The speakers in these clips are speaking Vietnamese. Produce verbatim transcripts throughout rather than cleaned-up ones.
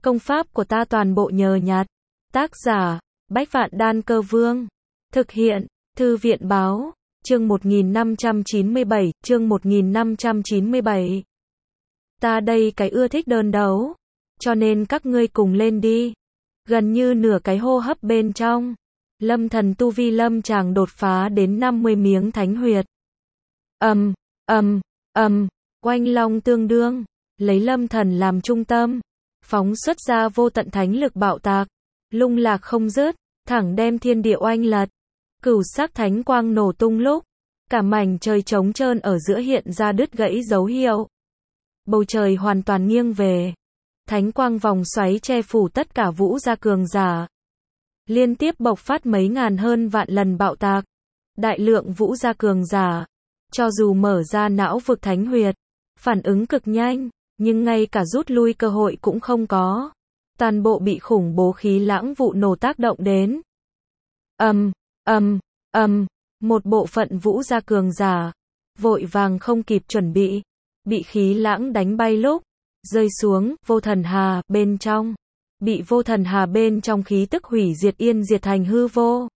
Công pháp của ta toàn bộ nhờ nhặt. Tác giả, Bách Vạn Đan Cơ Vương. Thực hiện, Thư viện Báo. Chương một nghìn năm trăm chín mươi bảy, chương một nghìn năm trăm chín mươi bảy. Ta đây cái ưa thích đơn đấu, cho nên các ngươi cùng lên đi. Gần như nửa cái hô hấp bên trong, Lâm Thần tu vi lâm chàng đột phá đến năm mươi miếng thánh huyệt. Ầm, ầm, ầm, oanh long tương đương, lấy Lâm Thần làm trung tâm, phóng xuất ra vô tận thánh lực bạo tạc, lung lạc không dứt, thẳng đem thiên địa oanh lật. Cửu sắc thánh quang nổ tung lúc, cả mảnh trời trống trơn ở giữa hiện ra đứt gãy dấu hiệu. Bầu trời hoàn toàn nghiêng về. Thánh quang vòng xoáy che phủ tất cả vũ gia cường giả. Liên tiếp bộc phát mấy ngàn hơn vạn lần bạo tạc. Đại lượng vũ gia cường giả, cho dù mở ra não vực thánh huyệt, phản ứng cực nhanh, nhưng ngay cả rút lui cơ hội cũng không có. Toàn bộ bị khủng bố khí lãng vụ nổ tác động đến. Ầm, ầm, ầm, một bộ phận vũ gia cường giả, vội vàng không kịp chuẩn bị, bị khí lãng đánh bay lúc, rơi xuống, vô thần hà, bên trong. Bị vô thần hà bên trong khí tức hủy diệt yên diệt thành hư vô.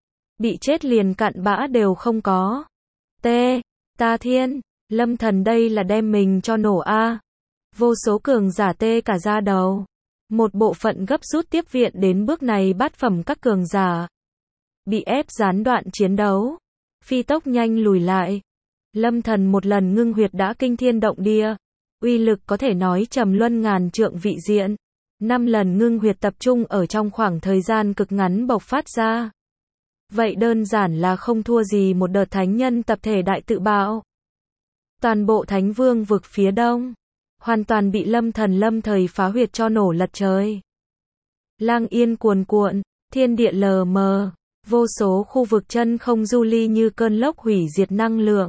Bị chết liền cặn bã đều không có. T. Ta thiên, Lâm Thần đây là đem mình cho nổ a. Vô số cường giả tê cả da đầu. Một bộ phận gấp rút tiếp viện đến bước này bát phẩm các cường giả. Bị ép gián đoạn chiến đấu. Phi tốc nhanh lùi lại. Lâm Thần một lần ngưng huyệt đã kinh thiên động địa. Uy lực có thể nói trầm luân ngàn trượng vị diện. Năm lần ngưng huyệt tập trung ở trong khoảng thời gian cực ngắn bộc phát ra. Vậy đơn giản là không thua gì một đợt thánh nhân tập thể đại tự bạo. Toàn bộ thánh vương vực phía đông, hoàn toàn bị Lâm Thần lâm thời phá huyệt cho nổ lật trời. Lang yên cuồn cuộn, thiên địa lờ mờ, vô số khu vực chân không du ly như cơn lốc hủy diệt năng lượng.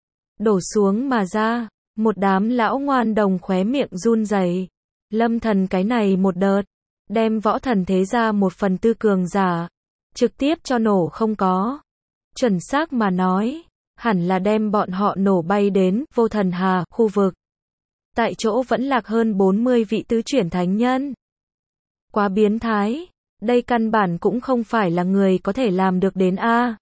Đổ xuống mà ra, một đám lão ngoan đồng khóe miệng run rẩy. Lâm Thần cái này một đợt, đem võ thần thế ra một phần tư cường giả, trực tiếp cho nổ không có. Chuẩn xác mà nói, hẳn là đem bọn họ nổ bay đến vô thần hà khu vực. Tại chỗ vẫn lạc hơn bốn mươi vị tứ chuyển thánh nhân. Quá biến thái, đây căn bản cũng không phải là người có thể làm được đến a.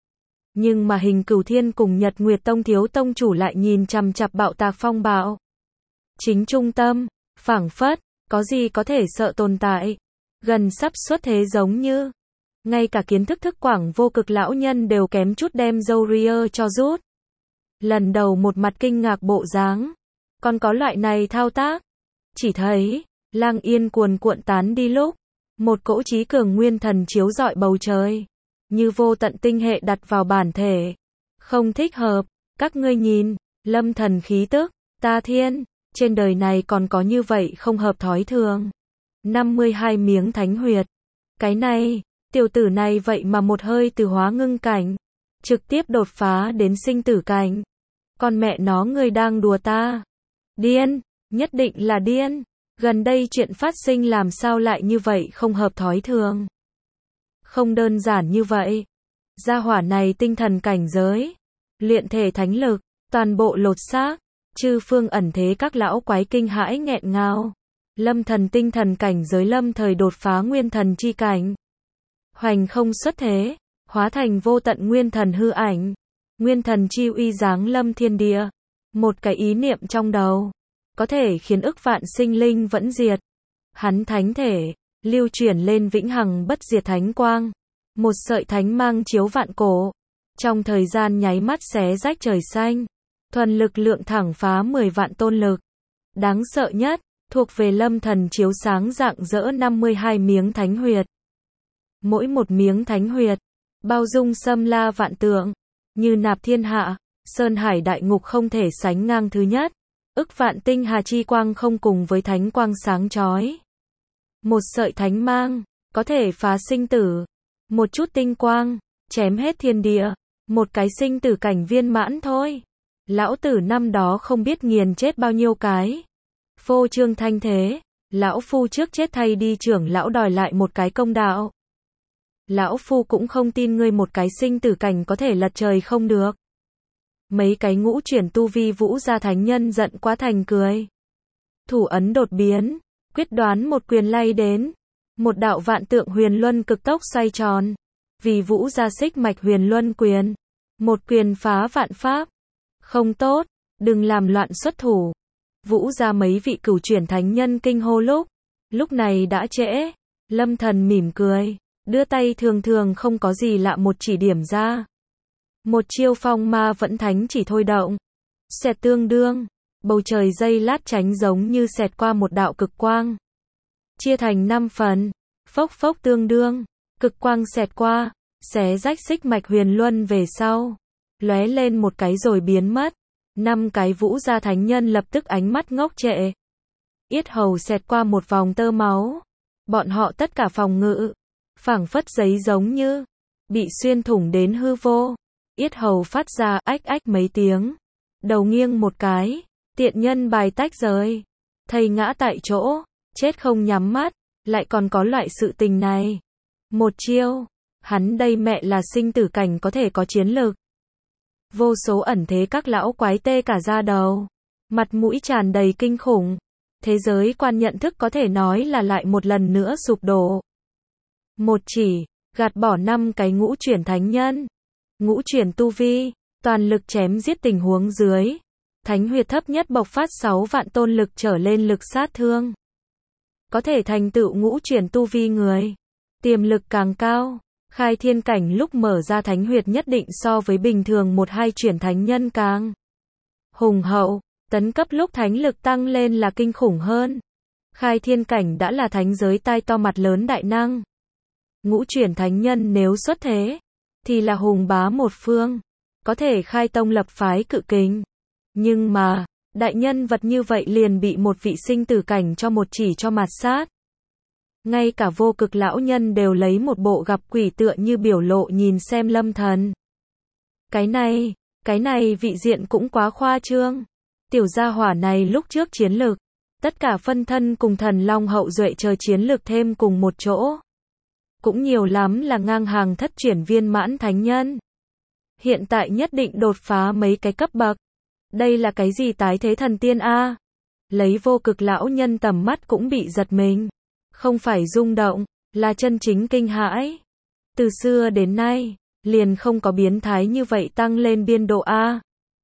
Nhưng mà Hình Cửu Thiên cùng Nhật Nguyệt Tông thiếu tông chủ lại nhìn chằm chằm bạo tạc phong bạo. Chính trung tâm, phảng phất, có gì có thể sợ tồn tại. Gần sắp xuất thế giống như, ngay cả kiến thức thức quảng vô cực lão nhân đều kém chút đem dâu ria cho rút. Lần đầu một mặt kinh ngạc bộ dáng, còn có loại này thao tác. Chỉ thấy, lang yên cuồn cuộn tán đi lúc, một cỗ chí cường nguyên thần chiếu rọi bầu trời, như vô tận tinh hệ đặt vào bản thể. Không thích hợp, các ngươi nhìn, Lâm Thần khí tức, ta thiên, trên đời này còn có như vậy không hợp thói thường. năm mươi hai miếng thánh huyệt. Cái này, tiểu tử này vậy mà một hơi từ hóa ngưng cảnh, trực tiếp đột phá đến sinh tử cảnh. Con mẹ nó người đang đùa ta. Điên, nhất định là điên. Gần đây chuyện phát sinh làm sao lại như vậy không hợp thói thường. Không đơn giản như vậy. Gia hỏa này tinh thần cảnh giới, luyện thể thánh lực, toàn bộ lột xác. Chư phương ẩn thế các lão quái kinh hãi nghẹn ngào. Lâm Thần tinh thần cảnh giới lâm thời đột phá nguyên thần chi cảnh. Hoành không xuất thế, hóa thành vô tận nguyên thần hư ảnh. Nguyên thần chi uy giáng lâm thiên địa. Một cái ý niệm trong đầu, có thể khiến ức vạn sinh linh vẫn diệt. Hắn thánh thể, lưu chuyển lên vĩnh hằng bất diệt thánh quang. Một sợi thánh mang chiếu vạn cổ. Trong thời gian nháy mắt xé rách trời xanh. Thuần lực lượng thẳng phá mười vạn tôn lực. Đáng sợ nhất, thuộc về Lâm Thần chiếu sáng rạng rỡ năm mươi hai miếng thánh huyệt. Mỗi một miếng thánh huyệt, bao dung xâm la vạn tượng, như nạp thiên hạ, sơn hải đại ngục không thể sánh ngang thứ nhất. Ức vạn tinh hà chi quang không cùng với thánh quang sáng chói. Một sợi thánh mang, có thể phá sinh tử. Một chút tinh quang, chém hết thiên địa. Một cái sinh tử cảnh viên mãn thôi. Lão tử năm đó không biết nghiền chết bao nhiêu cái. Phô trương thanh thế, lão phu trước chết thay đi trưởng lão đòi lại một cái công đạo. Lão phu cũng không tin ngươi một cái sinh tử cảnh có thể lật trời không được. Mấy cái ngũ chuyển tu vi vũ gia thánh nhân giận quá thành cười. Thủ ấn đột biến, Quyết đoán một quyền lay đến. Một đạo vạn tượng huyền luân cực tốc xoay tròn. Vì vũ ra xích mạch huyền luân quyền. Một quyền phá vạn pháp. Không tốt, đừng làm loạn xuất thủ. Vũ ra mấy vị cửu chuyển thánh nhân kinh hô lúc. Lúc này đã trễ. Lâm Thần mỉm cười. Đưa tay thường thường không có gì lạ một chỉ điểm ra. Một chiêu phong ma vẫn thánh chỉ thôi động. Xẹt tương đương. Bầu trời dây lát tránh giống như xẹt qua một đạo cực quang. Chia thành năm phần. Phốc phốc tương đương. Cực quang xẹt qua. Xé rách xích mạch huyền luân về sau. Lóe lên một cái rồi biến mất. Năm cái vũ gia thánh nhân lập tức ánh mắt ngốc trệ. Yết hầu xẹt qua một vòng tơ máu. Bọn họ tất cả phòng ngự. Phảng phất giấy giống như. Bị xuyên thủng đến hư vô. Yết hầu phát ra ách ách mấy tiếng. Đầu nghiêng một cái. Tiện nhân bài tách rời. Thầy ngã tại chỗ. Chết không nhắm mắt. Lại còn có loại sự tình này. Một chiêu. Hắn đây mẹ là sinh tử cảnh có thể có chiến lực. Vô số ẩn thế các lão quái tê cả da đầu. Mặt mũi tràn đầy kinh khủng. Thế giới quan nhận thức có thể nói là lại một lần nữa sụp đổ. Một chỉ, gạt bỏ năm cái ngũ chuyển thánh nhân. Ngũ chuyển tu vi, toàn lực chém giết tình huống dưới. Thánh huyệt thấp nhất bộc phát sáu vạn tôn lực trở lên lực sát thương. Có thể thành tựu ngũ chuyển tu vi người. Tiềm lực càng cao. Khai thiên cảnh lúc mở ra thánh huyệt nhất định so với bình thường một hai chuyển thánh nhân càng hùng hậu, tấn cấp lúc thánh lực tăng lên là kinh khủng hơn. Khai thiên cảnh đã là thánh giới tai to mặt lớn đại năng. Ngũ chuyển thánh nhân nếu xuất thế, thì là hùng bá một phương, có thể khai tông lập phái cự kình. Nhưng mà, đại nhân vật như vậy liền bị một vị sinh tử cảnh cho một chỉ cho mạt sát. Ngay cả vô cực lão nhân đều lấy một bộ gặp quỷ tựa như biểu lộ nhìn xem Lâm Thần. Cái này, cái này vị diện cũng quá khoa trương. Tiểu gia hỏa này lúc trước chiến lực, tất cả phân thân cùng thần long hậu duệ chờ chiến lực thêm cùng một chỗ. Cũng nhiều lắm là ngang hàng thất chuyển viên mãn thánh nhân. Hiện tại nhất định đột phá mấy cái cấp bậc. Đây là cái gì tái thế thần tiên a? Lấy vô cực lão nhân tầm mắt cũng bị giật mình. Không phải rung động, là chân chính kinh hãi. Từ xưa đến nay, liền không có biến thái như vậy tăng lên biên độ A.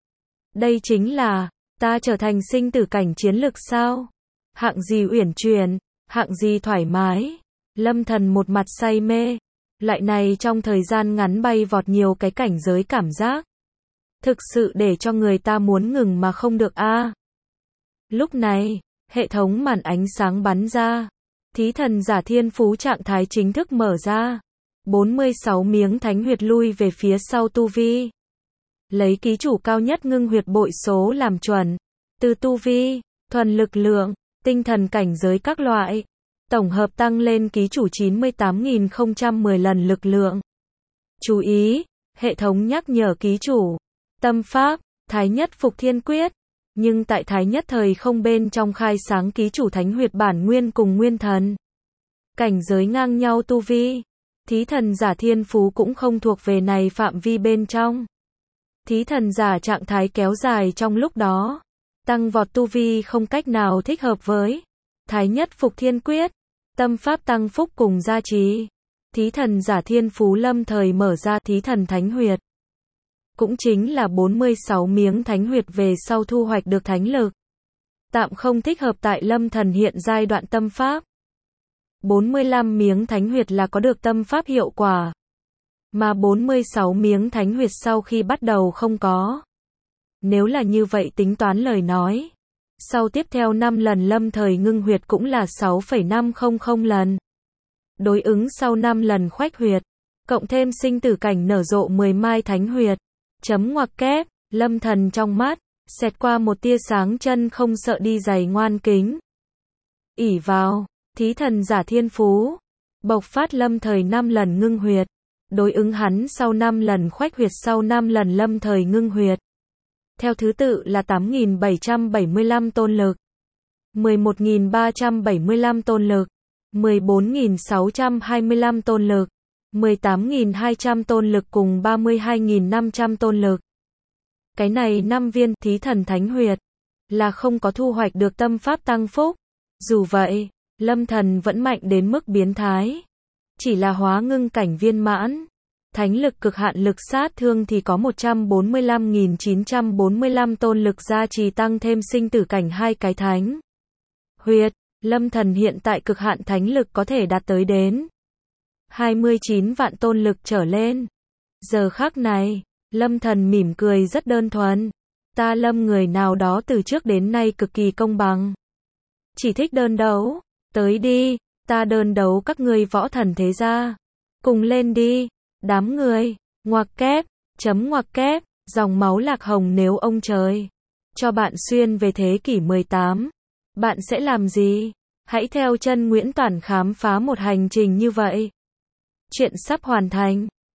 Đây chính là, ta trở thành sinh tử cảnh chiến lực sao? Hạng gì uyển chuyển, hạng gì thoải mái. Lâm Thần một mặt say mê. Loại này trong thời gian ngắn bay vọt nhiều cái cảnh giới cảm giác. Thực sự để cho người ta muốn ngừng mà không được A. Lúc này, hệ thống màn ánh sáng bắn ra. Thí thần giả thiên phú trạng thái chính thức mở ra. bốn mươi sáu miếng thánh huyệt lui về phía sau tu vi. Lấy ký chủ cao nhất ngưng huyệt bội số làm chuẩn. Từ tu vi, thuần lực lượng, tinh thần cảnh giới các loại. Tổng hợp tăng lên ký chủ chín mươi tám nghìn không trăm mười lần lực lượng. Chú ý, hệ thống nhắc nhở ký chủ. Tâm pháp, Thái Nhất Phục Thiên Quyết. Nhưng tại Thái Nhất thời không bên trong khai sáng ký chủ thánh huyệt bản nguyên cùng nguyên thần. Cảnh giới ngang nhau tu vi. Thí thần giả thiên phú cũng không thuộc về này phạm vi bên trong. Thí thần giả trạng thái kéo dài trong lúc đó. Tăng vọt tu vi không cách nào thích hợp với. Thái Nhất Phục Thiên Quyết. Tâm pháp tăng phúc cùng gia trì. Thí thần giả thiên phú lâm thời mở ra thí thần thánh huyệt. Cũng chính là bốn mươi sáu miếng thánh huyệt về sau thu hoạch được thánh lực. Tạm không thích hợp tại Lâm Thần hiện giai đoạn tâm pháp. bốn mươi lăm miếng thánh huyệt là có được tâm pháp hiệu quả. Mà bốn mươi sáu miếng thánh huyệt sau khi bắt đầu không có. Nếu là như vậy tính toán lời nói. Sau tiếp theo năm lần lâm thời ngưng huyệt cũng là sáu phẩy năm không không lần. Đối ứng sau năm lần khoách huyệt. Cộng thêm sinh tử cảnh nở rộ mười mai thánh huyệt. Chấm ngoặc kép, Lâm Thần trong mắt, xẹt qua một tia sáng chân không sợ đi giày ngoan kính. ỷ vào, thí thần giả thiên phú. Bộc phát lâm thời năm lần ngưng huyệt. Đối ứng hắn sau năm lần khoách huyệt sau năm lần lâm thời ngưng huyệt. Theo thứ tự là tám nghìn bảy trăm bảy mươi lăm tôn lực. mười một nghìn ba trăm bảy mươi lăm tôn lực. mười bốn nghìn sáu trăm hai mươi lăm tôn lực. mười tám nghìn hai trăm tôn lực cùng ba mươi hai nghìn năm trăm tôn lực. Cái này năm viên thí thần thánh huyệt là không có thu hoạch được tâm pháp tăng phúc. Dù vậy, Lâm Thần vẫn mạnh đến mức biến thái. Chỉ là hóa ngưng cảnh viên mãn. Thánh lực cực hạn lực sát thương thì có một trăm bốn mươi lăm nghìn chín trăm bốn mươi lăm tôn lực gia trì tăng thêm sinh tử cảnh hai cái thánh huyết. Lâm Thần hiện tại cực hạn thánh lực có thể đạt tới đến hai mươi chín vạn tôn lực trở lên. Giờ khắc này, Lâm Thần mỉm cười rất đơn thuần. Ta Lâm người nào đó từ trước đến nay cực kỳ công bằng. Chỉ thích đơn đấu. Tới đi, ta đơn đấu các ngươi võ thần thế gia. Cùng lên đi. Đám người, ngoặc kép, chấm ngoặc kép, dòng máu lạc hồng nếu ông trời cho bạn xuyên về thế kỷ mười tám, bạn sẽ làm gì? Hãy theo chân Nguyễn Toản khám phá một hành trình như vậy. Chuyện sắp hoàn thành.